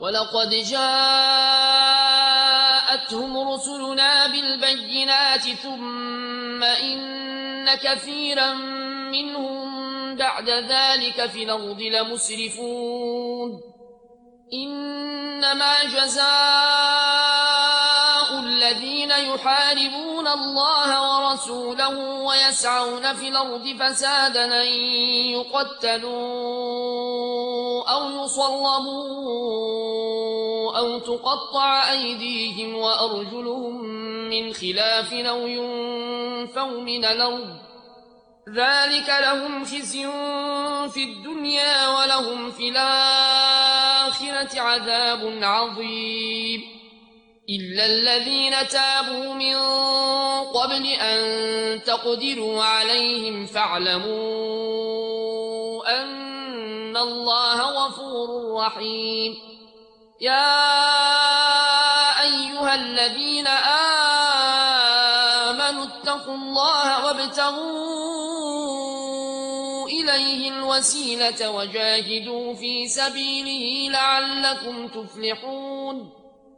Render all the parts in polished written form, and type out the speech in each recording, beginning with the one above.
ولقد جاءتهم رسلنا بالبينات ثم إن كثيرا منهم بعد ذلك في الأرض لمسرفون إنما جزاء الذين يحاربون الله ورسوله ويسعون في الأرض فسادا أن يقتلوا أو يصلبوا أو تقطع أيديهم وأرجلهم من خلاف أو ينفوا من الأرض ذلك لهم خزي في الدنيا ولهم في الآخرة عذاب عظيم إلا الذين تابوا من قبل أن تقدروا عليهم فاعلموا أن الله غفور رحيم يا أيها الذين آمنوا اتقوا الله وابتغوا إليه الوسيلة وجاهدوا في سبيله لعلكم تفلحون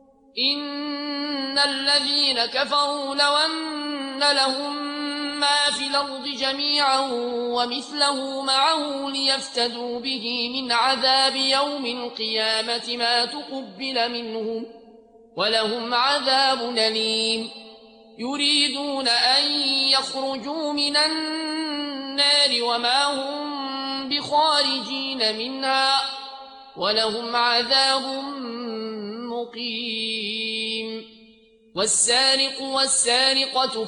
إن الذين كفروا لو أن لهم ما في الأرض جميعا ومثله معه ليفتدوا به من عذاب يوم القيامة ما تقبل منهم ولهم عذاب أليم يريدون أن يخرجوا من النار وما هم بخارجين منها ولهم عذاب مقيم والسارق والسارقة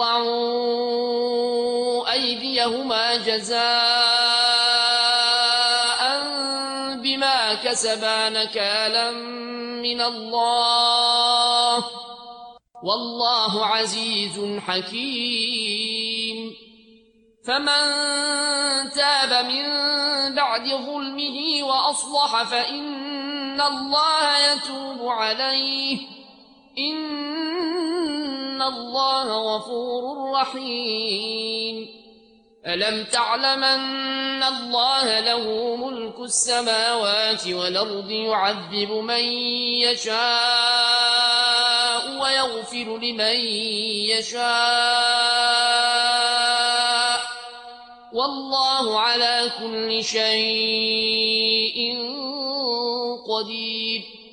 فاقطعوا أيديهما جزاء بما كسبا نكالا من الله والله عزيز حكيم فمن تاب من بعد ظلمه وأصلح فإن الله يتوب عليه إن الله غفور رحيم ألم تعلم أن الله له ملك السماوات والأرض يعذب من يشاء ويغفر لمن يشاء والله على كل شيء قدير